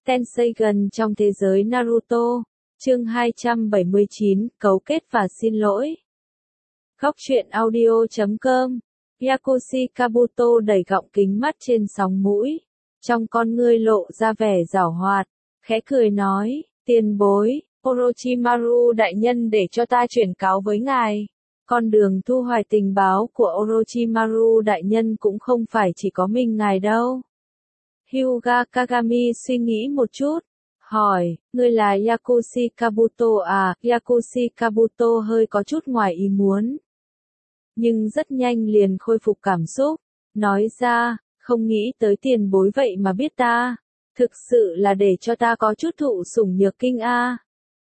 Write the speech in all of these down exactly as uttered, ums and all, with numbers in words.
Tenseigan trong thế giới Naruto. Chương hai trăm bảy mươi chín, cấu kết và xin lỗi. Góc truyện audio chấm com. Yakushi Kabuto đẩy gọng kính mắt trên sóng mũi. Trong con ngươi lộ ra vẻ giảo hoạt, khẽ cười nói, tiền bối, Orochimaru đại nhân để cho ta chuyển cáo với ngài. Con đường thu hoạch tình báo của Orochimaru đại nhân cũng không phải chỉ có mình ngài đâu. Hyuga Kagami suy nghĩ một chút, hỏi, ngươi là Yakushi Kabuto à? Yakushi Kabuto hơi có chút ngoài ý muốn, nhưng rất nhanh liền khôi phục cảm xúc, nói ra, không nghĩ tới tiền bối vậy mà biết ta, thực sự là để cho ta có chút thụ sủng nhược kinh a.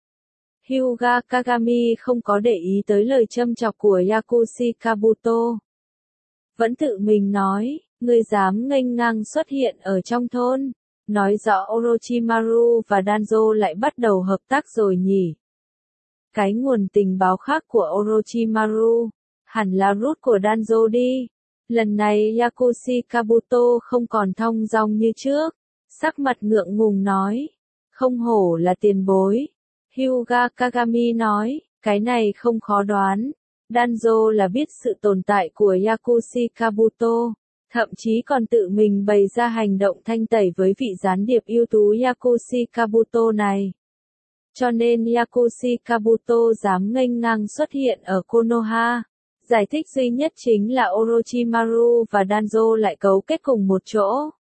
Hyuga Kagami không có để ý tới lời châm chọc của Yakushi Kabuto, vẫn tự mình nói, ngươi dám nghênh ngang xuất hiện ở trong thôn, nói rõ Orochimaru và Danzo lại bắt đầu hợp tác rồi nhỉ. Cái nguồn tình báo khác của Orochimaru, hẳn là root của Danzo đi. Lần này Yakushi Kabuto không còn thong dong như trước, sắc mặt ngượng ngùng nói, không hổ là tiền bối. Hyuga Kagami nói, cái này không khó đoán. Danzo là biết sự tồn tại của Yakushi Kabuto, thậm chí còn tự mình bày ra hành động thanh tẩy với vị gián điệp ưu tú Yakushi Kabuto này. Cho nên Yakushi Kabuto dám nghênh ngang xuất hiện ở Konoha. Giải thích duy nhất chính là Orochimaru và Danzo lại cấu kết cùng một chỗ.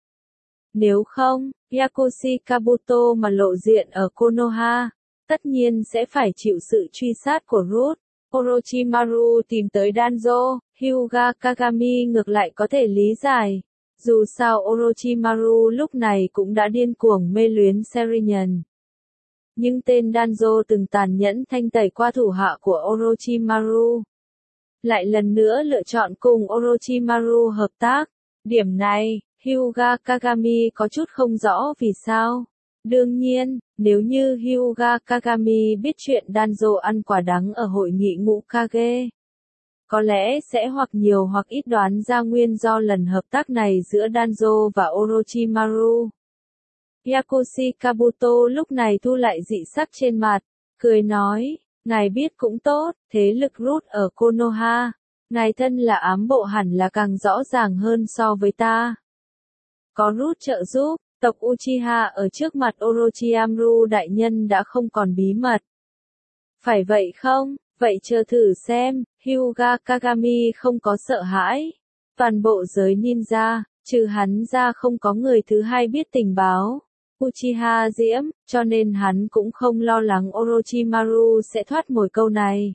Nếu không, Yakushi Kabuto mà lộ diện ở Konoha, tất nhiên sẽ phải chịu sự truy sát của root. Orochimaru tìm tới Danzo, Hyuga Kagami ngược lại có thể lý giải. Dù sao Orochimaru lúc này cũng đã điên cuồng mê luyến Serinan. Nhưng tên Danzo từng tàn nhẫn thanh tẩy qua thủ hạ của Orochimaru, lại lần nữa lựa chọn cùng Orochimaru hợp tác. Điểm này, Hyuga Kagami có chút không rõ vì sao. Đương nhiên, nếu như Hyuga Kagami biết chuyện Danzo ăn quả đắng ở hội nghị ngũ Kage, có lẽ sẽ hoặc nhiều hoặc ít đoán ra nguyên do lần hợp tác này giữa Danzo và Orochimaru. Yakushi Kabuto lúc này thu lại dị sắc trên mặt, cười nói, ngài biết cũng tốt, thế lực root ở Konoha, ngài thân là ám bộ hẳn là càng rõ ràng hơn so với ta. Có root trợ giúp, tộc Uchiha ở trước mặt Orochimaru đại nhân đã không còn bí mật. Phải vậy không? Vậy chờ thử xem. Hyuga Kagami không có sợ hãi. Toàn bộ giới ninja, trừ hắn ra không có người thứ hai biết tình báo Uchiha Diễm, cho nên hắn cũng không lo lắng Orochimaru sẽ thoát mồi câu này.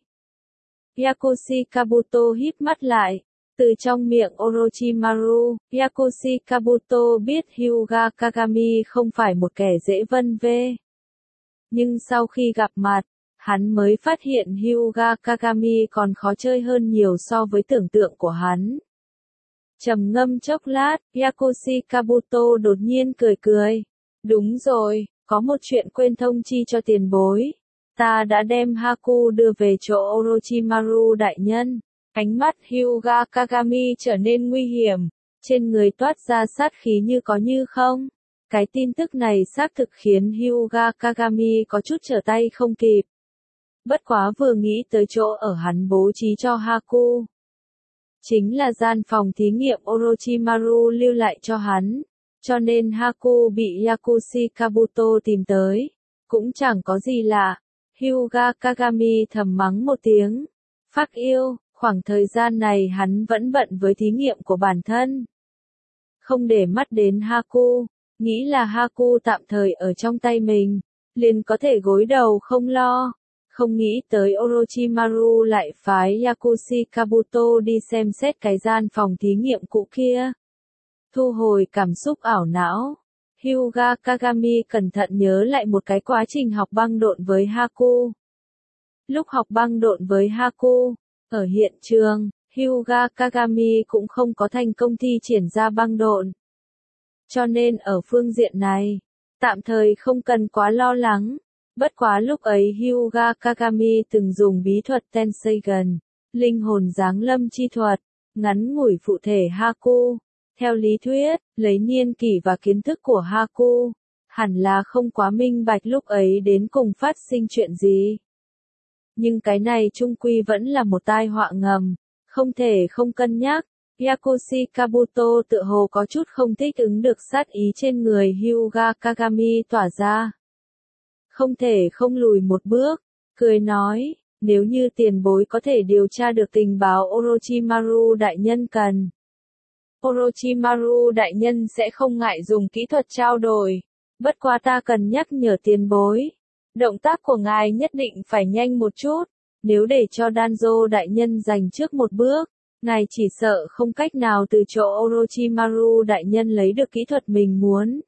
Yakushi Kabuto híp mắt lại. Từ trong miệng Orochimaru, Yakushi Kabuto biết Hyuga Kagami không phải một kẻ dễ vân vê. Nhưng sau khi gặp mặt, hắn mới phát hiện Hyuga Kagami còn khó chơi hơn nhiều so với tưởng tượng của hắn. Trầm ngâm chốc lát, Yakushi Kabuto đột nhiên cười cười. Đúng rồi, có một chuyện quên thông chi cho tiền bối. Ta đã đem Haku đưa về chỗ Orochimaru đại nhân. Ánh mắt Hyuga Kagami trở nên nguy hiểm, trên người toát ra sát khí như có như không. Cái tin tức này xác thực khiến Hyuga Kagami có chút trở tay không kịp. Bất quá vừa nghĩ tới chỗ ở hắn bố trí cho Haku, chính là gian phòng thí nghiệm Orochimaru lưu lại cho hắn, cho nên Haku bị Yakushi Kabuto tìm tới, cũng chẳng có gì lạ. Hyuga Kagami thầm mắng một tiếng, phác yêu. Khoảng thời gian này hắn vẫn bận với thí nghiệm của bản thân, không để mắt đến Haku, nghĩ là Haku tạm thời ở trong tay mình, liền có thể gối đầu không lo. Không nghĩ tới Orochimaru lại phái Yakushi Kabuto đi xem xét cái gian phòng thí nghiệm cũ kia. Thu hồi cảm xúc ảo não, Hyuga Kagami cẩn thận nhớ lại một cái quá trình học băng độn với Haku. Lúc học băng độn với Haku, ở hiện trường, Hyuga Kagami cũng không có thành công thi triển ra băng độn. Cho nên ở phương diện này, tạm thời không cần quá lo lắng. Bất quá lúc ấy Hyuga Kagami từng dùng bí thuật Tenseigan, linh hồn giáng lâm chi thuật, ngắn ngủi phụ thể Haku. Theo lý thuyết, lấy niên kỷ và kiến thức của Haku, hẳn là không quá minh bạch lúc ấy đến cùng phát sinh chuyện gì. Nhưng cái này chung quy vẫn là một tai họa ngầm, không thể không cân nhắc. Yakushi Kabuto tựa hồ có chút không thích ứng được sát ý trên người Hyuga Kagami tỏa ra. Không thể không lùi một bước, cười nói, nếu như tiền bối có thể điều tra được tình báo Orochimaru đại nhân cần. Orochimaru đại nhân sẽ không ngại dùng kỹ thuật trao đổi, bất quá ta cần nhắc nhở tiền bối. Động tác của ngài nhất định phải nhanh một chút, nếu để cho Danzo đại nhân giành trước một bước, ngài chỉ sợ không cách nào từ chỗ Orochimaru đại nhân lấy được kỹ thuật mình muốn.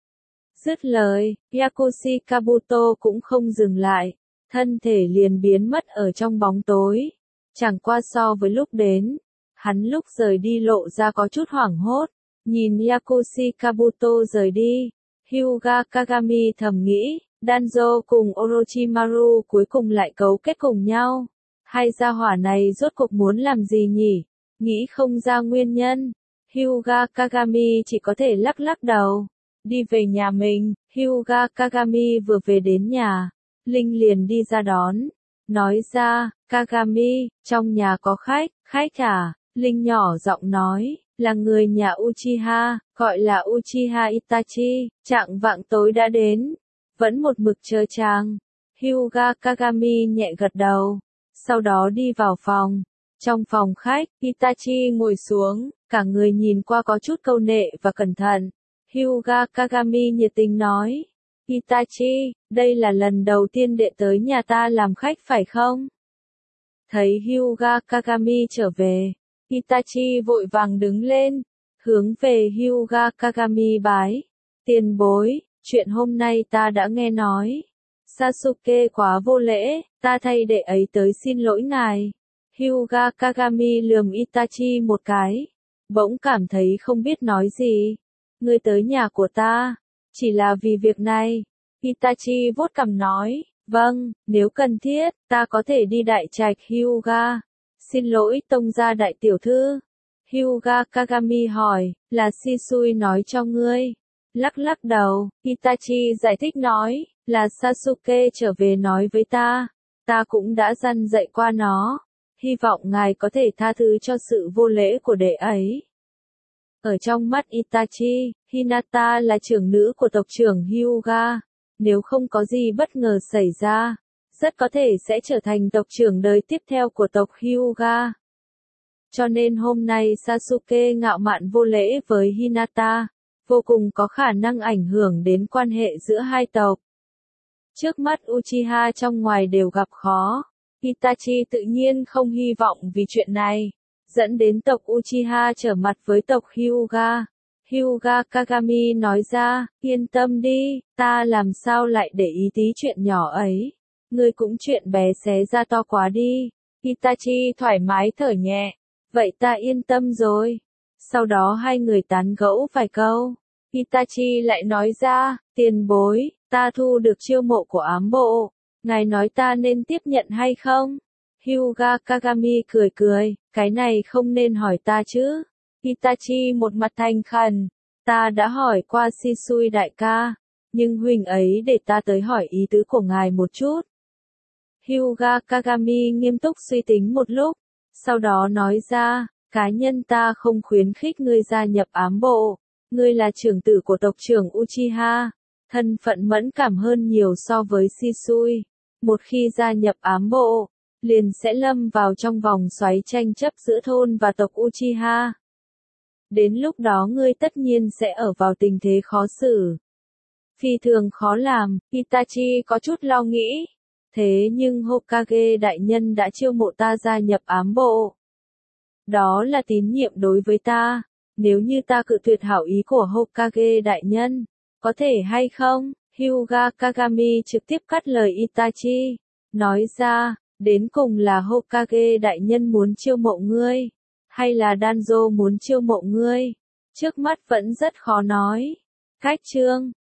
Dứt lời, Yakushi Kabuto cũng không dừng lại, thân thể liền biến mất ở trong bóng tối. Chẳng qua so với lúc đến, hắn lúc rời đi lộ ra có chút hoảng hốt, nhìn Yakushi Kabuto rời đi, Hyuga Kagami thầm nghĩ, Danzo cùng Orochimaru cuối cùng lại cấu kết cùng nhau. Hai gia hỏa này rốt cuộc muốn làm gì nhỉ? Nghĩ không ra nguyên nhân. Hyuga Kagami chỉ có thể lắc lắc đầu. Đi về nhà mình, Hyuga Kagami vừa về đến nhà. Linh liền đi ra đón. Nói ra, Kagami, trong nhà có khách, khách à? Linh nhỏ giọng nói, là người nhà Uchiha, gọi là Uchiha Itachi, trạng vạng tối đã đến. Vẫn một mực chờ chàng. Hyuga Kagami nhẹ gật đầu. Sau đó đi vào phòng. Trong phòng khách, Itachi ngồi xuống, cả người nhìn qua có chút câu nệ và cẩn thận. Hyuga Kagami nhiệt tình nói. Itachi, đây là lần đầu tiên đệ tới nhà ta làm khách phải không? Thấy Hyuga Kagami trở về, Itachi vội vàng đứng lên, hướng về Hyuga Kagami bái. Tiền bối, chuyện hôm nay ta đã nghe nói. Sasuke quá vô lễ, ta thay đệ ấy tới xin lỗi ngài. Hyuga Kagami lườm Itachi một cái, bỗng cảm thấy không biết nói gì. Ngươi tới nhà của ta, chỉ là vì việc này. Itachi vuốt cằm nói, vâng, nếu cần thiết, ta có thể đi đại trạch Hyuga. Xin lỗi tông gia đại tiểu thư. Hyuga Kagami hỏi, là Shisui nói cho ngươi. Lắc lắc đầu, Itachi giải thích nói, là Sasuke trở về nói với ta. Ta cũng đã răn dạy qua nó. Hy vọng ngài có thể tha thứ cho sự vô lễ của đệ ấy. Ở trong mắt Itachi, Hinata là trưởng nữ của tộc trưởng Hyuga. Nếu không có gì bất ngờ xảy ra, rất có thể sẽ trở thành tộc trưởng đời tiếp theo của tộc Hyuga. Cho nên hôm nay Sasuke ngạo mạn vô lễ với Hinata, vô cùng có khả năng ảnh hưởng đến quan hệ giữa hai tộc. Trước mắt Uchiha trong ngoài đều gặp khó, Itachi tự nhiên không hy vọng vì chuyện này, dẫn đến tộc Uchiha trở mặt với tộc Hyuga. Hyuga Kagami nói ra, yên tâm đi, ta làm sao lại để ý tí chuyện nhỏ ấy. Ngươi cũng chuyện bé xé ra to quá đi. Itachi thoải mái thở nhẹ, vậy ta yên tâm rồi. Sau đó hai người tán gẫu vài câu. Itachi lại nói ra, tiền bối, ta thu được chiêu mộ của ám bộ. Ngài nói ta nên tiếp nhận hay không? Hyuga Kagami cười cười, cái này không nên hỏi ta chứ. Itachi một mặt thành khẩn, ta đã hỏi qua Shisui đại ca, nhưng huynh ấy để ta tới hỏi ý tứ của ngài một chút. Hyuga Kagami nghiêm túc suy tính một lúc, sau đó nói ra, cá nhân ta không khuyến khích ngươi gia nhập ám bộ, ngươi là trưởng tử của tộc trưởng Uchiha, thân phận mẫn cảm hơn nhiều so với Shisui, một khi gia nhập ám bộ, liền sẽ lâm vào trong vòng xoáy tranh chấp giữa thôn và tộc Uchiha. Đến lúc đó ngươi tất nhiên sẽ ở vào tình thế khó xử. Phi thường khó làm, Itachi có chút lo nghĩ. Thế nhưng Hokage đại nhân đã chiêu mộ ta gia nhập ám bộ. Đó là tín nhiệm đối với ta. Nếu như ta cự tuyệt hảo ý của Hokage đại nhân, có thể hay không? Hyuga Kagami trực tiếp cắt lời Itachi. Nói ra, đến cùng là Hokage đại nhân muốn chiêu mộ ngươi, hay là Danzo muốn chiêu mộ ngươi? Trước mắt vẫn rất khó nói. Cách chương